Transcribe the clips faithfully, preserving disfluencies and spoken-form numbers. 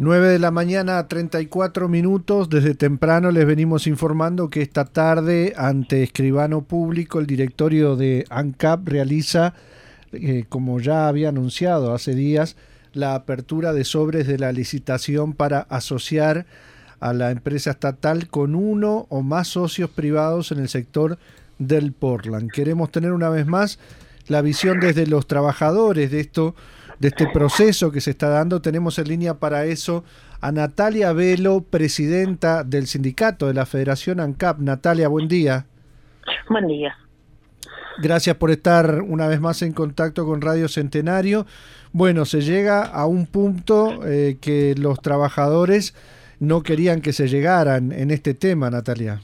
nueve de la mañana, treinta y cuatro minutos. Desde temprano les venimos informando que esta tarde, ante escribano público, el directorio de ANCAP realiza, eh, como ya había anunciado hace días, la apertura de sobres de la licitación para asociar a la empresa estatal con uno o más socios privados en el sector del Portland. Queremos tener una vez más la visión desde los trabajadores de esto, de este proceso que se está dando. Tenemos en línea para eso a Natalia Velo, presidenta del sindicato de la Federación ANCAP. Natalia, buen día. Buen día. Gracias por estar una vez más en contacto con Radio Centenario. Bueno, se llega a un punto eh, que los trabajadores no querían que se llegaran en este tema, Natalia.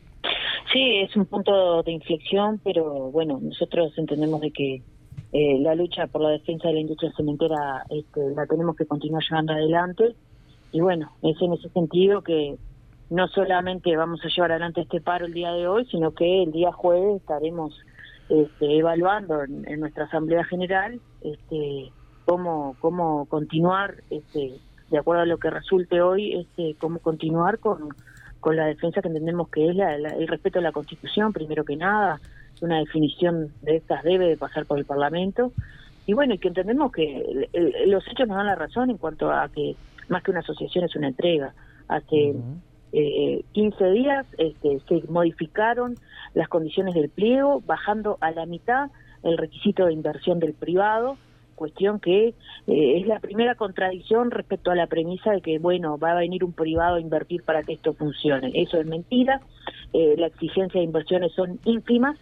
Sí, es un punto de inflexión, pero bueno, nosotros entendemos de que eh, la lucha por la defensa de la industria cementera este, la tenemos que continuar llevando adelante, y bueno, es en ese sentido que no solamente vamos a llevar adelante este paro el día de hoy, sino que el día jueves estaremos este, evaluando en, en nuestra Asamblea General este, cómo, cómo continuar, este, de acuerdo a lo que resulte hoy, este, cómo continuar con con la defensa que entendemos que es la, la, el respeto a la Constitución, primero que nada. Una definición de estas debe de pasar por el Parlamento, y bueno, y que entendemos que el, el, los hechos nos dan la razón en cuanto a que más que una asociación es una entrega. Hace uh-huh. eh, quince días este, se modificaron las condiciones del pliego, bajando a la mitad el requisito de inversión del privado, cuestión que eh, es la primera contradicción respecto a la premisa de que, bueno, va a venir un privado a invertir para que esto funcione. Eso es mentira. Eh, la exigencia de inversiones son ínfimas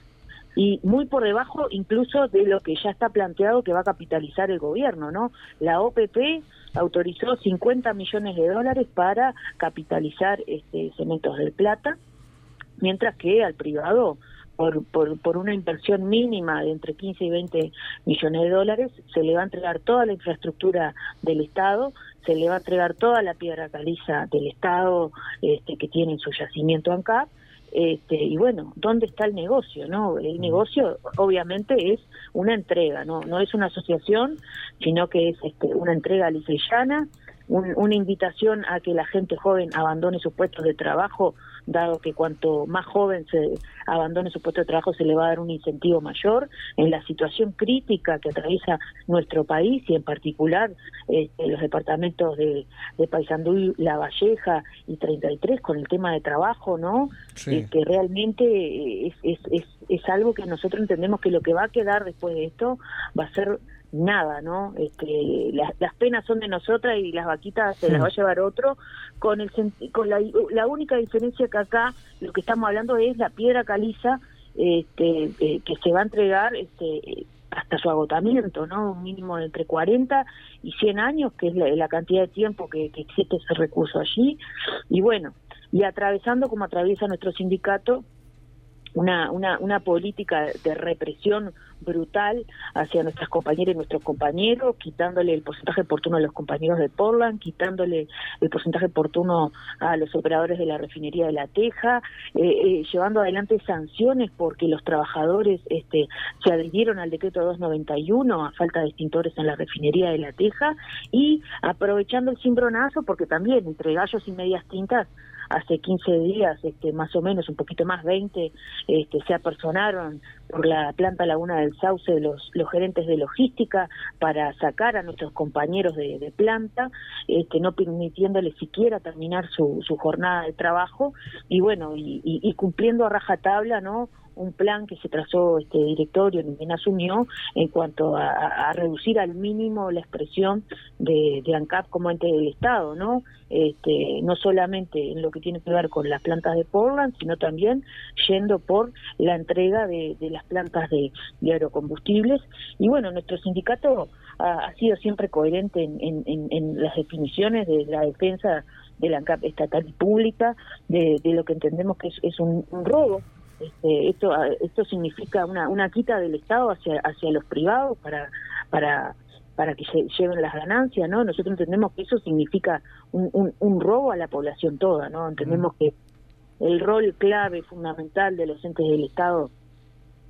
y muy por debajo incluso de lo que ya está planteado que va a capitalizar el gobierno, ¿no? La O P P autorizó cincuenta millones de dólares para capitalizar este Cementos del Plata, mientras que al privado, Por, por, por una inversión mínima de entre quince y veinte millones de dólares, se le va a entregar toda la infraestructura del Estado, se le va a entregar toda la piedra caliza del Estado este, que tiene en su yacimiento ANCAP, este, y bueno, ¿dónde está el negocio? ¿No? El negocio obviamente es una entrega, no, no es una asociación, sino que es este, una entrega lisa y llana, un, una invitación a que la gente joven abandone sus puestos de trabajo, dado que cuanto más joven se abandone su puesto de trabajo se le va a dar un incentivo mayor en la situación crítica que atraviesa nuestro país, y en particular este, los departamentos de, de Paysandú, La Valleja y treinta y tres, con el tema de trabajo, ¿no? Sí. Eh, que realmente es, es, es, es algo que nosotros entendemos que lo que va a quedar después de esto va a ser nada, ¿no? Este, las, las penas son de nosotras y las vaquitas se sí. las va a llevar otro, con el con la, la única diferencia que acá lo que estamos hablando es la piedra caliza este, eh, que se va a entregar este, hasta su agotamiento, ¿no? Un mínimo de entre cuarenta y cien años, que es la, la cantidad de tiempo que, que existe ese recurso allí, y bueno, y atravesando como atraviesa nuestro sindicato una una una política de represión brutal hacia nuestras compañeras y nuestros compañeros, quitándole el porcentaje oportuno a los compañeros de Portland, quitándole el porcentaje oportuno a los operadores de la refinería de La Teja, eh, eh, llevando adelante sanciones porque los trabajadores este, se adhirieron al decreto doscientos noventa y uno a falta de extintores en la refinería de La Teja, y aprovechando el cimbronazo porque también entre gallos y medias tintas hace quince días, este, más o menos, un poquito más, veinte, este, se apersonaron por la planta Laguna del Sauce los, los gerentes de logística para sacar a nuestros compañeros de, de planta, este, no permitiéndoles siquiera terminar su, su jornada de trabajo, y bueno, y, y, y cumpliendo a rajatabla, ¿no?, un plan que se trazó este directorio, ni bien asumió, en cuanto a, a reducir al mínimo la expresión de, de ANCAP como ente del Estado, ¿no? Este, no solamente en lo que tiene que ver con las plantas de Portland, sino también yendo por la entrega de, de las plantas de, de agrocombustibles. Y bueno, nuestro sindicato ha, ha sido siempre coherente en, en, en, en las definiciones de la defensa de la ANCAP estatal y pública, de, de lo que entendemos que es, es un, un robo. Este, esto esto significa una una quita del Estado hacia hacia los privados para para para que se lleven las ganancias, ¿no? Nosotros entendemos que eso significa un, un, un robo a la población toda, ¿no? Entendemos que el rol clave fundamental de los entes del Estado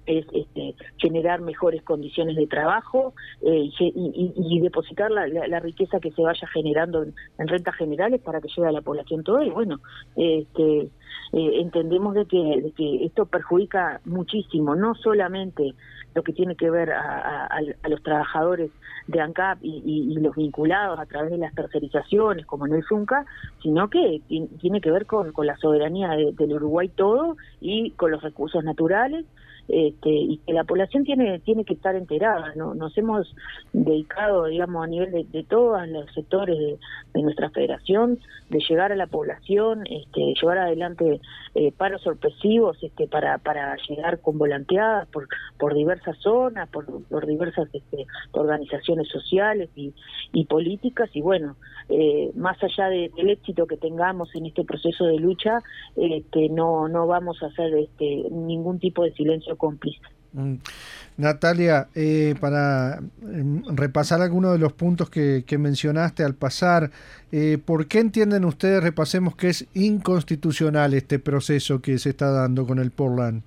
es este, generar mejores condiciones de trabajo eh, y, y, y depositar la, la, la riqueza que se vaya generando en, en rentas generales para que llegue a la población toda. Y bueno, este, eh, entendemos de que, de que esto perjudica muchísimo, no solamente lo que tiene que ver a, a, a los trabajadores de ANCAP y, y, y los vinculados a través de las tercerizaciones, como en el Zunca, sino que tiene que ver con, con la soberanía de, del Uruguay todo y con los recursos naturales. Este, y que la población tiene tiene que estar enterada, ¿no? Nos hemos dedicado, digamos, a nivel de, de todos los sectores de, de nuestra federación, de llegar a la población, este, llevar adelante eh, paros sorpresivos este, para para llegar con volanteadas por por diversas zonas, por, por diversas este, organizaciones sociales y, y políticas, y bueno, eh, más allá de, del éxito que tengamos en este proceso de lucha, este, no no vamos a hacer este, ningún tipo de silencio cómplice. Mm. Natalia, eh, para eh, repasar algunos de los puntos que, que mencionaste al pasar, eh, ¿por qué entienden ustedes, repasemos, que es inconstitucional este proceso que se está dando con el Portland?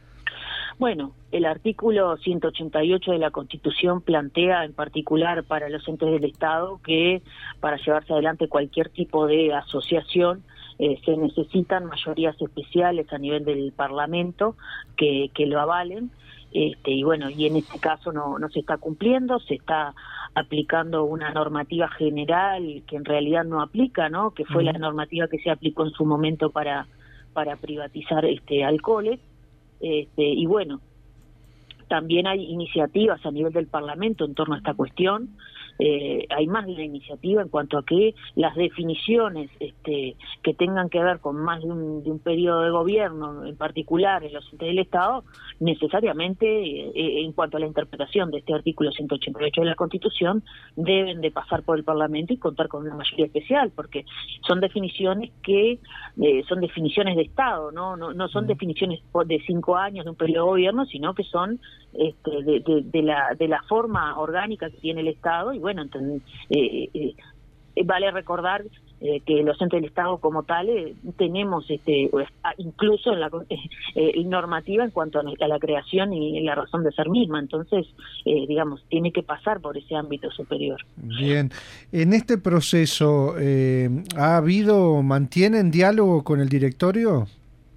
Bueno, el artículo ciento ochenta y ocho de la Constitución plantea en particular para los entes del Estado que para llevarse adelante cualquier tipo de asociación eh, se necesitan mayorías especiales a nivel del Parlamento que, que lo avalen. Este, y bueno, y en este caso no, no se está cumpliendo, se está aplicando una normativa general que en realidad no aplica, ¿no? Que fue uh-huh. la normativa que se aplicó en su momento para para privatizar este alcoholes. Este, y bueno, también hay iniciativas a nivel del Parlamento en torno a esta cuestión. Eh, hay más de una iniciativa en cuanto a que las definiciones este, que tengan que ver con más de un, de un periodo de gobierno, en particular en los entes del Estado, necesariamente eh, en cuanto a la interpretación de este artículo ciento ochenta y ocho de la Constitución, deben de pasar por el Parlamento y contar con una mayoría especial, porque son definiciones que eh, son definiciones de Estado, no no, no son definiciones de cinco años de un periodo de gobierno, sino que son este, de, de, de la de la forma orgánica que tiene el Estado. Y bueno, entonces, eh, eh, vale recordar eh, que los entes del Estado como tales eh, tenemos este incluso en la eh, normativa en cuanto a la, a la creación y la razón de ser misma. Entonces, eh, digamos, tiene que pasar por ese ámbito superior. Bien, en este proceso, eh, ¿ha habido, mantienen diálogo con el directorio?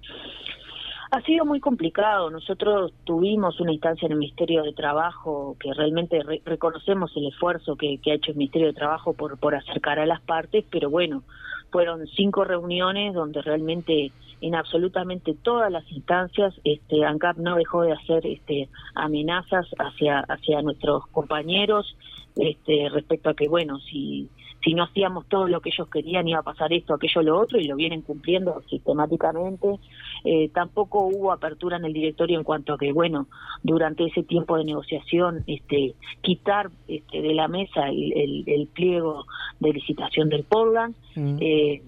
Ha sido muy complicado. Nosotros tuvimos una instancia en el Ministerio de Trabajo que realmente re reconocemos el esfuerzo que, que ha hecho el Ministerio de Trabajo por, por acercar a las partes, pero bueno, fueron cinco reuniones donde realmente en absolutamente todas las instancias este ANCAP no dejó de hacer este amenazas hacia hacia nuestros compañeros este respecto a que bueno, si si no hacíamos todo lo que ellos querían iba a pasar esto, aquello, lo otro, y lo vienen cumpliendo sistemáticamente. Eh, tampoco hubo apertura en el directorio en cuanto a que, bueno, durante ese tiempo de negociación, este, quitar este, de la mesa el, el, el pliego de licitación del Portland, mm. eh,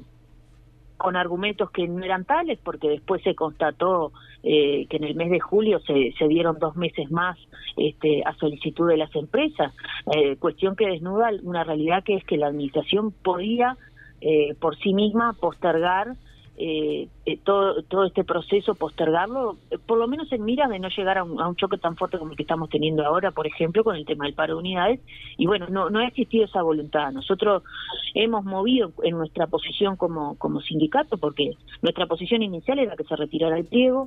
con argumentos que no eran tales, porque después se constató eh, que en el mes de julio se, se dieron dos meses más este, a solicitud de las empresas, eh, cuestión que desnuda una realidad que es que la administración podía eh, por sí misma postergar eh, eh, todo todo este proceso, postergarlo, eh, por lo menos en miras de no llegar a un, a un choque tan fuerte como el que estamos teniendo ahora, por ejemplo, con el tema del paro de unidades. Y bueno, no no ha existido esa voluntad. Nosotros hemos movido en nuestra posición como como sindicato, porque nuestra posición inicial era que se retirara el pliego.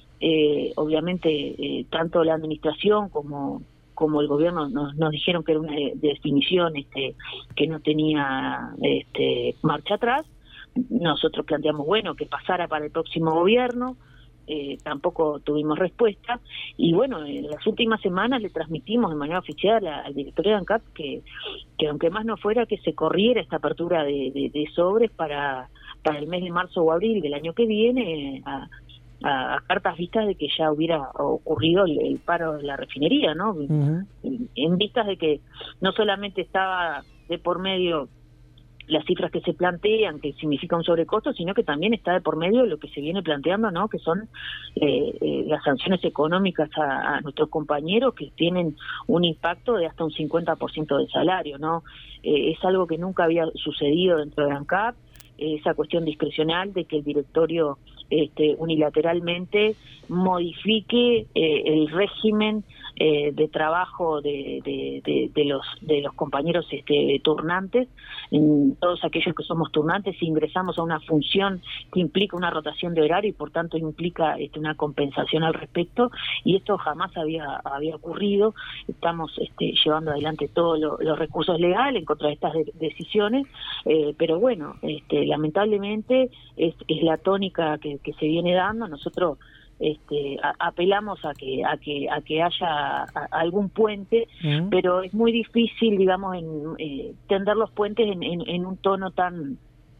Eh, obviamente, eh, tanto la administración como como el gobierno nos, nos dijeron que era una de, de definición este, que no tenía este, marcha atrás. Nosotros planteamos, bueno, que pasara para el próximo gobierno, eh, tampoco tuvimos respuesta, y bueno, en las últimas semanas le transmitimos de manera oficial al directorio de ANCAP que, que aunque más no fuera, que se corriera esta apertura de, de, de sobres para, para el mes de marzo o abril del año que viene, a, a, a cartas vistas de que ya hubiera ocurrido el, el paro de la refinería, ¿no? Uh-huh. en, en vistas de que no solamente estaba de por medio las cifras que se plantean, que significa un sobrecosto, sino que también está de por medio lo que se viene planteando, ¿no? Que son eh, eh, las sanciones económicas a, a nuestros compañeros, que tienen un impacto de hasta un cincuenta por ciento del salario, ¿no? Eh, es algo que nunca había sucedido dentro de ANCAP. esa cuestión discrecional de que el directorio este, unilateralmente modifique eh, el régimen eh, de trabajo de, de, de, de los de los compañeros este, turnantes. En todos aquellos que somos turnantes ingresamos a una función que implica una rotación de horario y por tanto implica este, una compensación al respecto, y esto jamás había había ocurrido. Estamos este, llevando adelante todos lo, los recursos legales en contra de estas de, decisiones, eh, pero bueno, este, lamentablemente es, es la tónica que, que se viene dando. Nosotros este, a, apelamos a que a que a que haya a, a algún puente, uh-huh. pero es muy difícil, digamos, en, eh, tender los puentes en, en, en un tono tan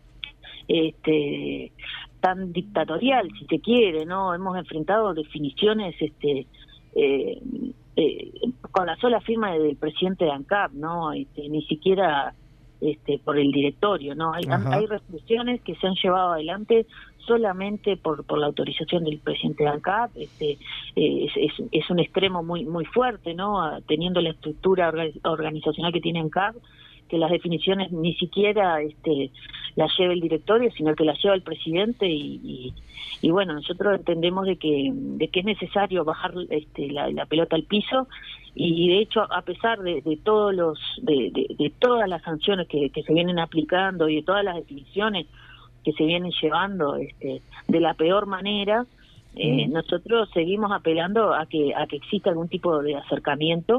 este tan dictatorial, si se quiere, ¿no? Hemos enfrentado definiciones este eh, eh, con la sola firma del presidente de ANCAP, ¿no? Este, ni siquiera este por el directorio, ¿no? Hay, hay resoluciones que se han llevado adelante solamente por por la autorización del presidente de ANCAP. Este eh, es, es, es un extremo muy muy fuerte, ¿no? Teniendo la estructura organizacional que tiene ANCAP, que las definiciones ni siquiera este las lleva el directorio, sino que las lleva el presidente, y, y, y bueno, nosotros entendemos de que de que es necesario bajar este la, la pelota al piso, y de hecho, a pesar de, de todos los de, de, de todas las sanciones que, que se vienen aplicando y de todas las definiciones que se vienen llevando este de la peor manera, eh, mm. nosotros seguimos apelando a que a que exista algún tipo de acercamiento,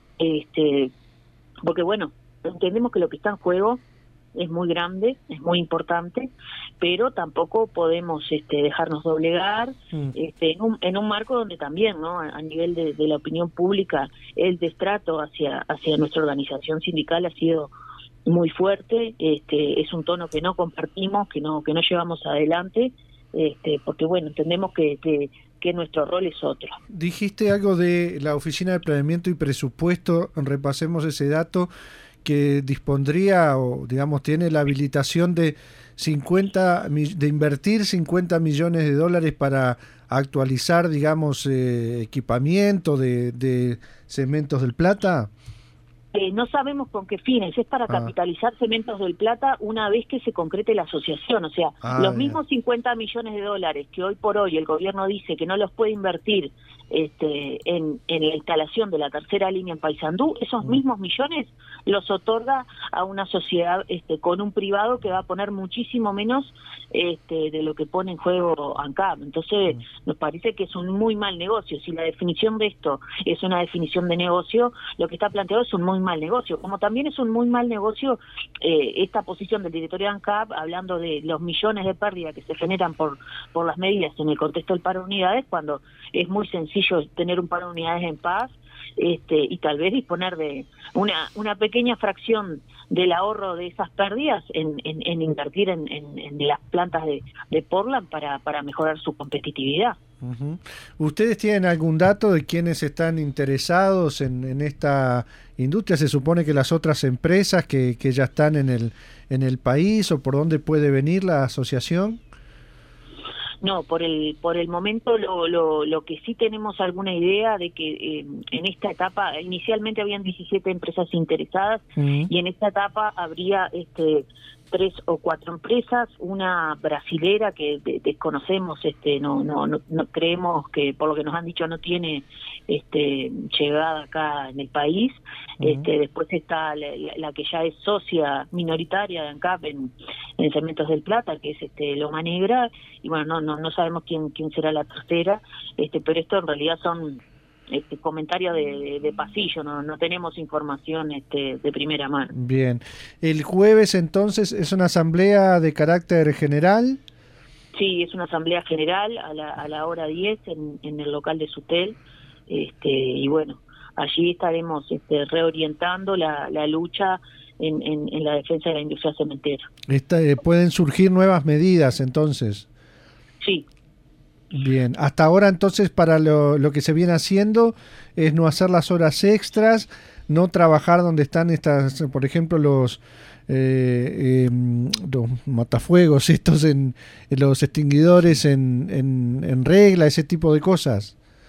este porque bueno, entendemos que lo que está en juego es muy grande, es muy importante, pero tampoco podemos este, dejarnos doblegar mm. este, en, un, en un marco donde también, ¿no? A nivel de, de la opinión pública, el destrato hacia hacia nuestra organización sindical ha sido muy fuerte. Este, es un tono que no compartimos, que no que no llevamos adelante, este, porque bueno, entendemos que, que que nuestro rol es otro. Dijiste algo de la Oficina de Planeamiento y Presupuesto, repasemos ese dato, que dispondría, o digamos tiene la habilitación de cincuenta de invertir cincuenta millones de dólares para actualizar, digamos, eh, equipamiento de, de Cementos del Plata. Eh, no sabemos con qué fines, es para ah. capitalizar Cementos del Plata una vez que se concrete la asociación, o sea, ah, los bien. mismos cincuenta millones de dólares que hoy por hoy el gobierno dice que no los puede invertir este, en, en la instalación de la tercera línea en Paysandú, esos mm. mismos millones los otorga a una sociedad este, con un privado que va a poner muchísimo menos este, de lo que pone en juego ANCAP. Entonces mm. nos parece que es un muy mal negocio. Si la definición de esto es una definición de negocio, lo que está planteado es un muy mal negocio, como también es un muy mal negocio eh, esta posición del directorio de ANCAP hablando de los millones de pérdidas que se generan por por las medidas en el contexto del paro de unidades, cuando es muy sencillo tener un paro de unidades en paz este y tal vez disponer de una una pequeña fracción del ahorro de esas pérdidas en, en, en invertir en, en, en las plantas de, de Portland para, para mejorar su competitividad. Uh-huh. ¿Ustedes tienen algún dato de quiénes están interesados en, en esta industria? ¿Se supone que las otras empresas que, que ya están en el, en el país, o por dónde puede venir la asociación? No, por el por el momento lo, lo, lo que sí tenemos alguna idea de que eh, en esta etapa inicialmente habían diecisiete empresas interesadas, uh-huh. y en esta etapa habría este tres o cuatro empresas, una brasilera que de, desconocemos, este no, no no no creemos que, por lo que nos han dicho, no tiene este llegada acá en el país. Uh-huh. Este después está la, la que ya es socia minoritaria de ANCAP en, en Cementos del Plata, que es este Loma Negra, y bueno, no no no sabemos quién quién será la tercera, este pero esto en realidad son este comentario de, de, de pasillo, no no tenemos información este de primera mano. Bien. El jueves entonces es una asamblea de carácter general. Sí, es una asamblea general a la a la hora diez en, en el local de Sutel, este y bueno, allí estaremos este reorientando la la lucha en, en, en la defensa de la industria cementera. Esta, eh, pueden surgir nuevas medidas entonces. Sí. Bien, hasta ahora entonces para lo, lo que se viene haciendo es no hacer las horas extras, no trabajar donde están estas, por ejemplo, los eh, eh, los matafuegos, estos en, en los extinguidores en, en, en regla, ese tipo de cosas.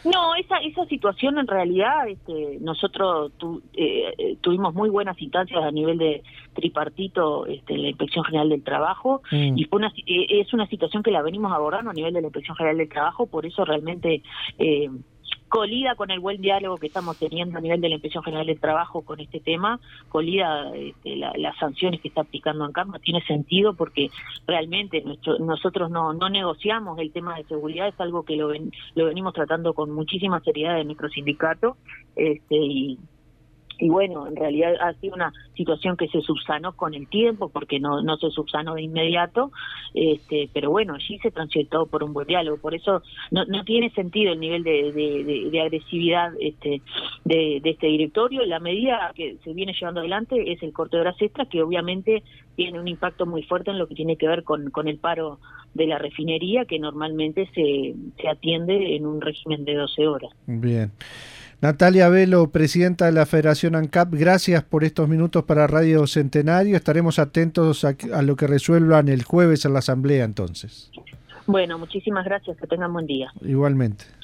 No, esa esa situación en realidad este, nosotros tu, eh, tuvimos muy buenas instancias a nivel de tripartito este, en la Inspección General del Trabajo mm. y fue una, eh, es una situación que la venimos abordando a nivel de la Inspección General del Trabajo, por eso realmente eh, colida con el buen diálogo que estamos teniendo a nivel de la Inspección General del Trabajo con este tema, colida este, la, las sanciones que está aplicando ANCAP, no tiene sentido porque realmente nuestro, nosotros no, no negociamos el tema de seguridad, es algo que lo, ven, lo venimos tratando con muchísima seriedad en nuestro sindicato, este, y Y bueno, en realidad ha sido una situación que se subsanó con el tiempo, porque no no se subsanó de inmediato, este, pero bueno, allí se transitó por un buen diálogo, por eso no no tiene sentido el nivel de, de, de, de agresividad este de, de este directorio. La medida que se viene llevando adelante es el corte de horas extras, que obviamente tiene un impacto muy fuerte en lo que tiene que ver con, con el paro de la refinería, que normalmente se, se atiende en un régimen de doce horas. Bien. Natalia Velo, presidenta de la Federación ANCAP, gracias por estos minutos para Radio Centenario. Estaremos atentos a, a lo que resuelvan el jueves en la Asamblea entonces. Bueno, muchísimas gracias, que tengan buen día. Igualmente.